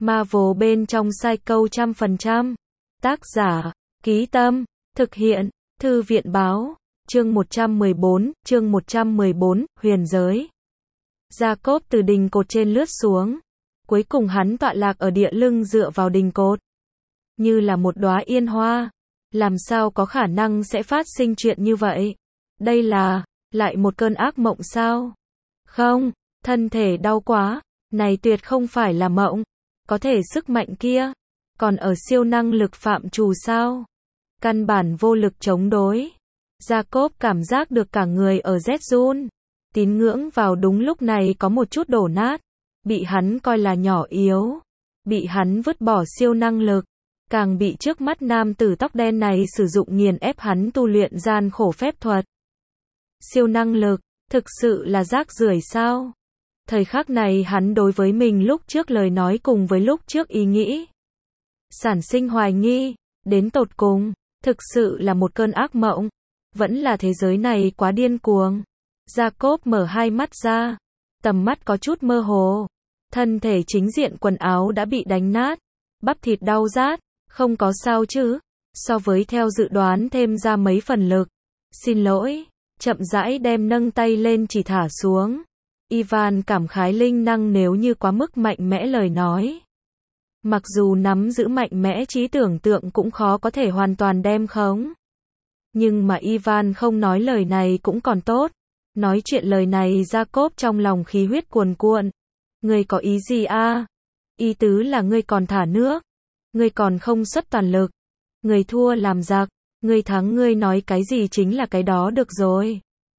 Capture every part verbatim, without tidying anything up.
Marvel bên trong Psycho trăm phần trăm. Tác giả, Ký Tâm, thực hiện, Thư viện Báo, chương một trăm mười bốn, chương một trăm mười bốn, huyền giới. Jacob từ đỉnh cột trên lướt xuống. Cuối cùng hắn tọa lạc ở địa lưng dựa vào đỉnh cột. Như là một đóa yên hoa. Làm sao có khả năng sẽ phát sinh chuyện như vậy? Đây là, lại một cơn ác mộng sao? Không, thân thể đau quá. Này tuyệt không phải là mộng. Có thể sức mạnh kia. Còn ở siêu năng lực phạm trù sao? Căn bản vô lực chống đối. Jacob cảm giác được cả người ở rét run. Tín ngưỡng vào đúng lúc này có một chút đổ nát. Bị hắn coi là nhỏ yếu. Bị hắn vứt bỏ siêu năng lực. Càng bị trước mắt nam tử tóc đen này sử dụng nghiền ép hắn tu luyện gian khổ phép thuật. Siêu năng lực, thực sự là rác rưởi sao? Thời khắc này hắn đối với mình lúc trước lời nói cùng với lúc trước ý nghĩ. Sản sinh hoài nghi, đến tột cùng, thực sự là một cơn ác mộng. Vẫn là thế giới này quá điên cuồng. Jacob mở hai mắt ra. Tầm mắt có chút mơ hồ. Thân thể chính diện quần áo đã bị đánh nát. Bắp thịt đau rát. Không có sao chứ. So với theo dự đoán thêm ra mấy phần lực. Xin lỗi. Chậm rãi đem nâng tay lên chỉ thả xuống. Ivan cảm khái linh năng nếu như quá mức mạnh mẽ lời nói. Mặc dù nắm giữ mạnh mẽ trí tưởng tượng cũng khó có thể hoàn toàn đem khống. Nhưng mà Ivan không nói lời này cũng còn tốt. Nói chuyện lời này Jacob trong lòng khí huyết cuồn cuộn. Ngươi có ý gì a? Ý tứ là ngươi còn thả nước. Ngươi còn không xuất toàn lực. Ngươi thua làm giặc. Ngươi thắng ngươi nói cái gì chính là cái đó được rồi.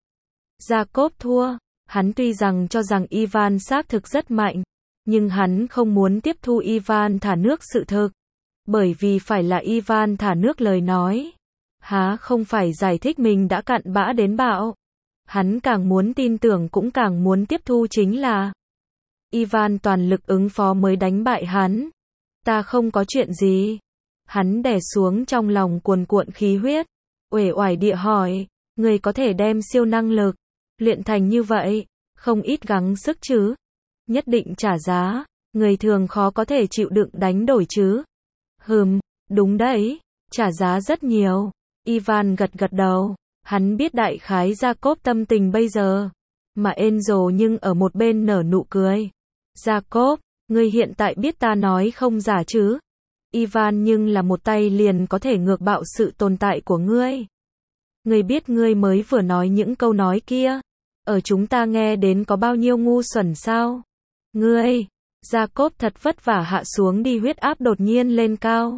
Jacob thua. Hắn tuy rằng cho rằng Ivan xác thực rất mạnh. Nhưng hắn không muốn tiếp thu Ivan thả nước sự thực. Bởi vì phải là Ivan thả nước lời nói. Há không phải giải thích mình đã cặn bã đến bạo. Hắn càng muốn tin tưởng cũng càng muốn tiếp thu chính là Ivan toàn lực ứng phó mới đánh bại hắn. Ta không có chuyện gì. Hắn đè xuống trong lòng cuồn cuộn khí huyết. Uể oải địa hỏi. Người có thể đem siêu năng lực luyện thành như vậy. Không ít gắng sức chứ. Nhất định trả giá. Người thường khó có thể chịu đựng đánh đổi chứ. Hừm, đúng đấy. Trả giá rất nhiều. Ivan gật gật đầu. Hắn biết đại khái Jacob tâm tình bây giờ. Mà Enzo nhưng ở một bên nở nụ cười. Jacob, ngươi hiện tại biết ta nói không giả chứ? Ivan nhưng là một tay liền có thể ngược bạo sự tồn tại của ngươi. Ngươi biết ngươi mới vừa nói những câu nói kia. Ở chúng ta nghe đến có bao nhiêu ngu xuẩn sao? Ngươi, Jacob thật vất vả hạ xuống đi huyết áp đột nhiên lên cao.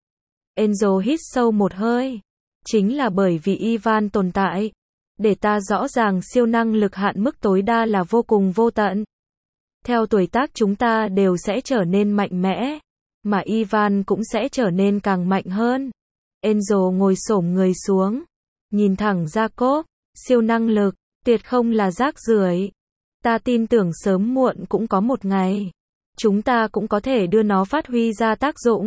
Enzo hít sâu một hơi. Chính là bởi vì Ivan tồn tại. Để ta rõ ràng siêu năng lực hạn mức tối đa là vô cùng vô tận. Theo tuổi tác chúng ta đều sẽ trở nên mạnh mẽ. Mà Ivan cũng sẽ trở nên càng mạnh hơn. Enzo ngồi xổm người xuống. Nhìn thẳng Jacob. Siêu năng lực, tuyệt không là rác rưởi. Ta tin tưởng sớm muộn cũng có một ngày. Chúng ta cũng có thể đưa nó phát huy ra tác dụng.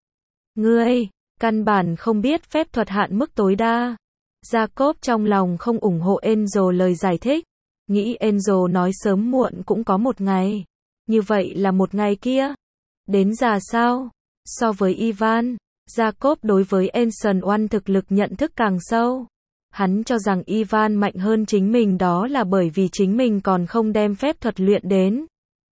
Ngươi, căn bản không biết phép thuật hạn mức tối đa. Jacob trong lòng không ủng hộ Enzo lời giải thích. Nghĩ Enzo nói sớm muộn cũng có một ngày. Như vậy là một ngày kia. Đến già sao? So với Ivan, Jacob đối với Ancient One thực lực nhận thức càng sâu. Hắn cho rằng Ivan mạnh hơn chính mình đó là bởi vì chính mình còn không đem phép thuật luyện đến.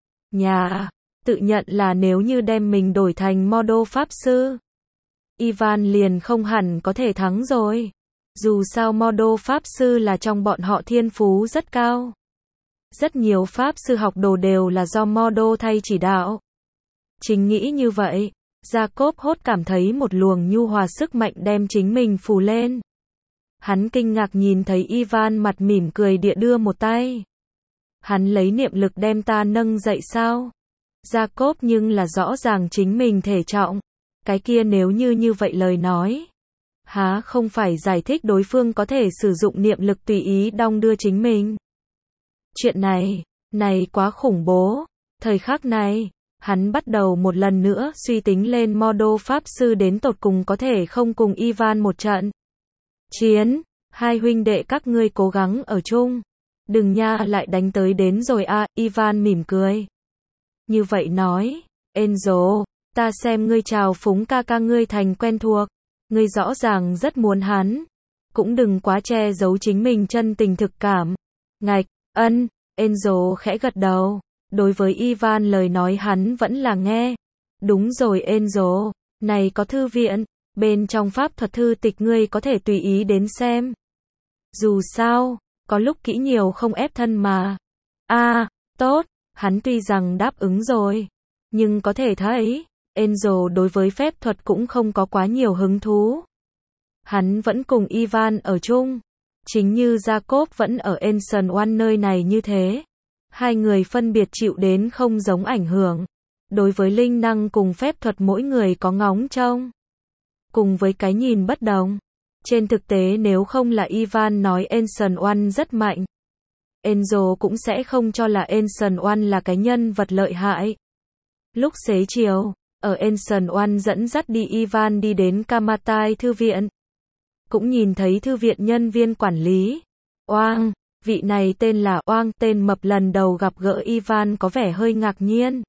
Nhà, tự nhận là nếu như đem mình đổi thành model pháp sư. Ivan liền không hẳn có thể thắng rồi. Dù sao model pháp sư là trong bọn họ thiên phú rất cao. Rất nhiều pháp sư học đồ đều là do model thay chỉ đạo. Chính nghĩ như vậy, Jacob hốt cảm thấy một luồng nhu hòa sức mạnh đem chính mình phủ lên. Hắn kinh ngạc nhìn thấy Ivan mặt mỉm cười địa đưa một tay. Hắn lấy niệm lực đem ta nâng dậy sao? Jacob nhưng là rõ ràng chính mình thể trọng. Cái kia nếu như như vậy lời nói. Há không phải giải thích đối phương có thể sử dụng niệm lực tùy ý đong đưa chính mình. Chuyện này, này quá khủng bố. Thời khắc này, hắn bắt đầu một lần nữa suy tính lên model pháp sư đến tột cùng có thể không cùng Ivan một trận. Chiến, hai huynh đệ các ngươi cố gắng ở chung. Đừng nha lại đánh tới đến rồi a. Ivan mỉm cười. Như vậy nói, Enzo, ta xem ngươi trào phúng ca ca ngươi thành quen thuộc. Ngươi rõ ràng rất muốn hắn. Cũng đừng quá che giấu chính mình chân tình thực cảm. Ngạch, ân, Enzo khẽ gật đầu. Đối với Ivan lời nói hắn vẫn là nghe. Đúng rồi Enzo, này có thư viện, bên trong pháp thuật thư tịch ngươi có thể tùy ý đến xem. Dù sao, có lúc kỹ nhiều không ép thân mà. A, à, tốt, hắn tuy rằng đáp ứng rồi, nhưng có thể thấy, Enzo đối với phép thuật cũng không có quá nhiều hứng thú. Hắn vẫn cùng Ivan ở chung, chính như Jacob vẫn ở Ancient One nơi này như thế. Hai người phân biệt chịu đến không giống ảnh hưởng. Đối với linh năng cùng phép thuật mỗi người có ngóng trông. Cùng với cái nhìn bất đồng. Trên thực tế nếu không là Ivan nói Ancient One rất mạnh, Enzo cũng sẽ không cho là Ancient One là cái nhân vật lợi hại. Lúc xế chiều, ở Ancient One dẫn dắt đi Ivan đi đến Kamatai thư viện. Cũng nhìn thấy thư viện nhân viên quản lý. Oang, vị này tên là Oang, tên mập lần đầu gặp gỡ Ivan có vẻ hơi ngạc nhiên.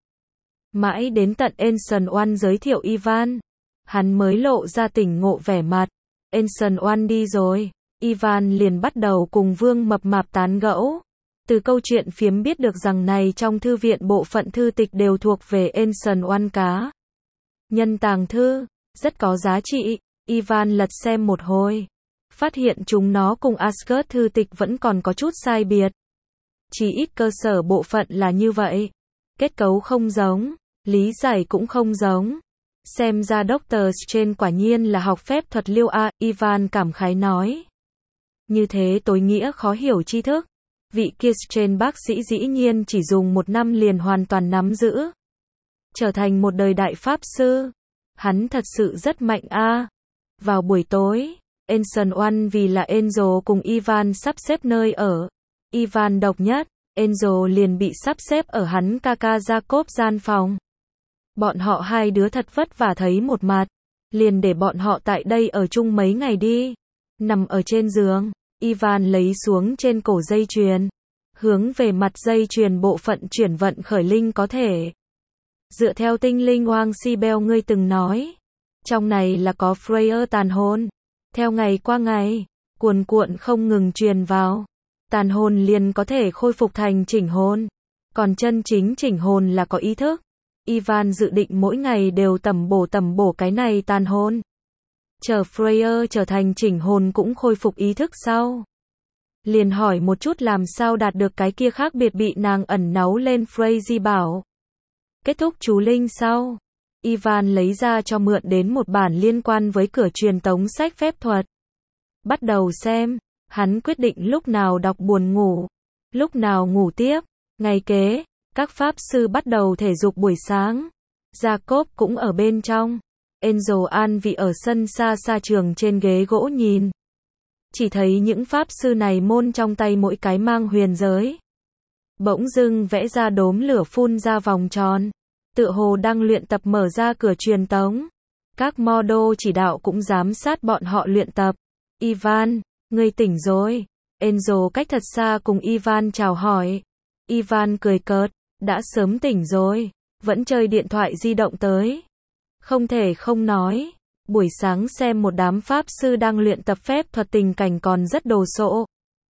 Mãi đến tận Ancient One giới thiệu Ivan, hắn mới lộ ra tỉnh ngộ vẻ mặt. Ancient One đi rồi, Ivan liền bắt đầu cùng Vương Mập Mạp tán gẫu. Từ câu chuyện phiếm biết được rằng này trong thư viện bộ phận thư tịch đều thuộc về Ancient One cá nhân tàng thư, rất có giá trị. Ivan lật xem một hồi, phát hiện chúng nó cùng Asgard thư tịch vẫn còn có chút sai biệt. Chỉ ít cơ sở bộ phận là như vậy. Kết cấu không giống, lý giải cũng không giống. Xem ra Doctor Strange quả nhiên là học phép thuật liêu a, Ivan cảm khái nói. Như thế tối nghĩa khó hiểu tri thức. Vị kia Strange bác sĩ dĩ nhiên chỉ dùng một năm liền hoàn toàn nắm giữ. Trở thành một đời đại pháp sư. Hắn thật sự rất mạnh a. Vào buổi tối, Ancient One vì là Enzo cùng Ivan sắp xếp nơi ở. Ivan độc nhất, Enzo liền bị sắp xếp ở hắn ca ca Jacob gian phòng. Bọn họ hai đứa thật vất vả thấy một mặt, liền để bọn họ tại đây ở chung mấy ngày đi. Nằm ở trên giường, Ivan lấy xuống trên cổ dây chuyền, hướng về mặt dây chuyền bộ phận chuyển vận khởi linh có thể. Dựa theo tinh linh Wang Sibel ngươi từng nói, trong này là có Freya tàn hồn. Theo ngày qua ngày, cuồn cuộn không ngừng truyền vào, tàn hồn liền có thể khôi phục thành chỉnh hồn. Còn chân chính chỉnh hồn là có ý thức. Ivan dự định mỗi ngày đều tầm bổ tầm bổ cái này tàn hồn. Chờ Freya trở thành chỉnh hồn cũng khôi phục ý thức sau. Liền hỏi một chút làm sao đạt được cái kia khác biệt bị nàng ẩn náu lên Freya bảo. Kết thúc chú linh sau, Ivan lấy ra cho mượn đến một bản liên quan với cửa truyền tống sách phép thuật. Bắt đầu xem, hắn quyết định lúc nào đọc buồn ngủ, lúc nào ngủ tiếp. Ngày kế, các pháp sư bắt đầu thể dục buổi sáng. Jacob cũng ở bên trong. Enzo an vị ở sân xa xa trường trên ghế gỗ nhìn. Chỉ thấy những pháp sư này môn trong tay mỗi cái mang huyền giới. Bỗng dưng vẽ ra đốm lửa phun ra vòng tròn. Tựa hồ đang luyện tập mở ra cửa truyền tống. Các model chỉ đạo cũng giám sát bọn họ luyện tập. Ivan, ngươi tỉnh rồi. Enzo cách thật xa cùng Ivan chào hỏi. Ivan cười cợt, đã sớm tỉnh rồi, vẫn chơi điện thoại di động tới. Không thể không nói, buổi sáng xem một đám pháp sư đang luyện tập phép thuật tình cảnh còn rất đồ sộ.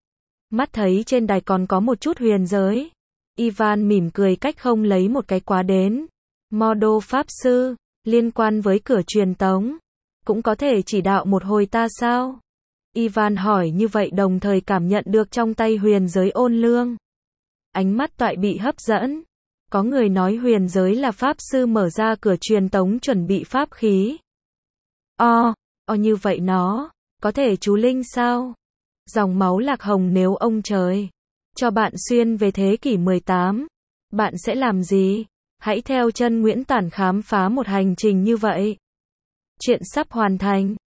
Mắt thấy trên đài còn có một chút huyền giới. Ivan mỉm cười cách không lấy một cái quá đến. Model pháp sư, liên quan với cửa truyền tống. Cũng có thể chỉ đạo một hồi ta sao? Ivan hỏi như vậy đồng thời cảm nhận được trong tay huyền giới ôn lương. Ánh mắt toại bị hấp dẫn. Có người nói huyền giới là pháp sư mở ra cửa truyền tống chuẩn bị pháp khí. O, o như vậy nó, có thể chú linh sao? Dòng máu lạc hồng nếu ông trời cho bạn xuyên về thế kỷ mười tám, bạn sẽ làm gì? Hãy theo chân Nguyễn Tản khám phá một hành trình như vậy. Chuyện sắp hoàn thành.